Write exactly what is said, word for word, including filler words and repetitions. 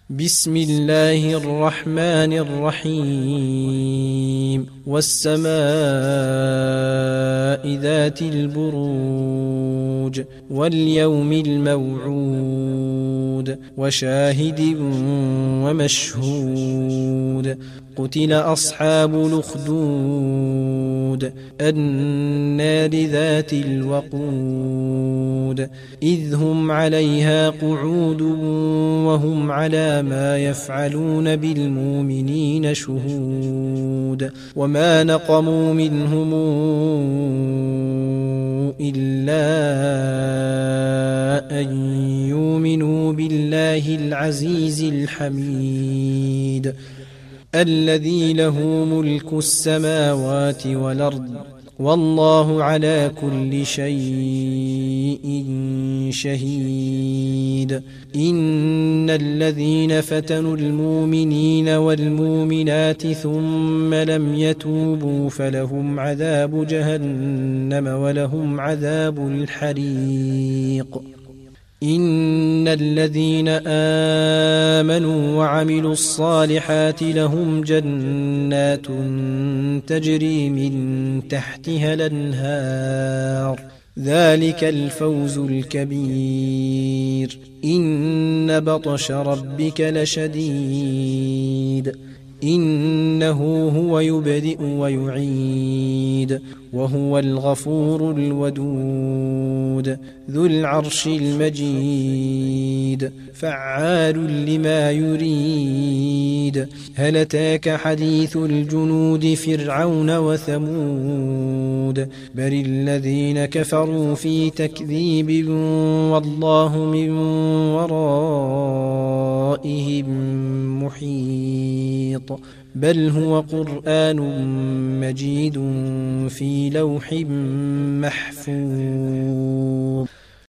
بسم الله الرحمن الرحيم والسماء ذات البروج واليوم الموعود وشاهد ومشهود قتل أصحاب الأخدود النار ذات الوقود إذ هم عليها قعود وهم على ما يفعلون بالمؤمنين شهود وما نقموا منهم إلا أن يؤمنوا بالله العزيز الحميد الذي له ملك السماوات والأرض والله على كل شيء شهيد إن الذين فتنوا المؤمنين والمؤمنات ثم لم يتوبوا فلهم عذاب جهنم ولهم عذاب الحريق إن الذين آمنوا وعملوا الصالحات لهم جنات تجري من تحتها الأنهار ذلك الفوز الكبير إن بطش ربك لشديد إنه هو يبدئ ويعيد وهو الغفور الودود ذو العرش المجيد فعال لما يريد هل أتاك حديث الجنود فرعون وثمود بل الذين كفروا في تكذيب والله من ورائهم محيط بل هو قرآن مجيد في لوح محفوظ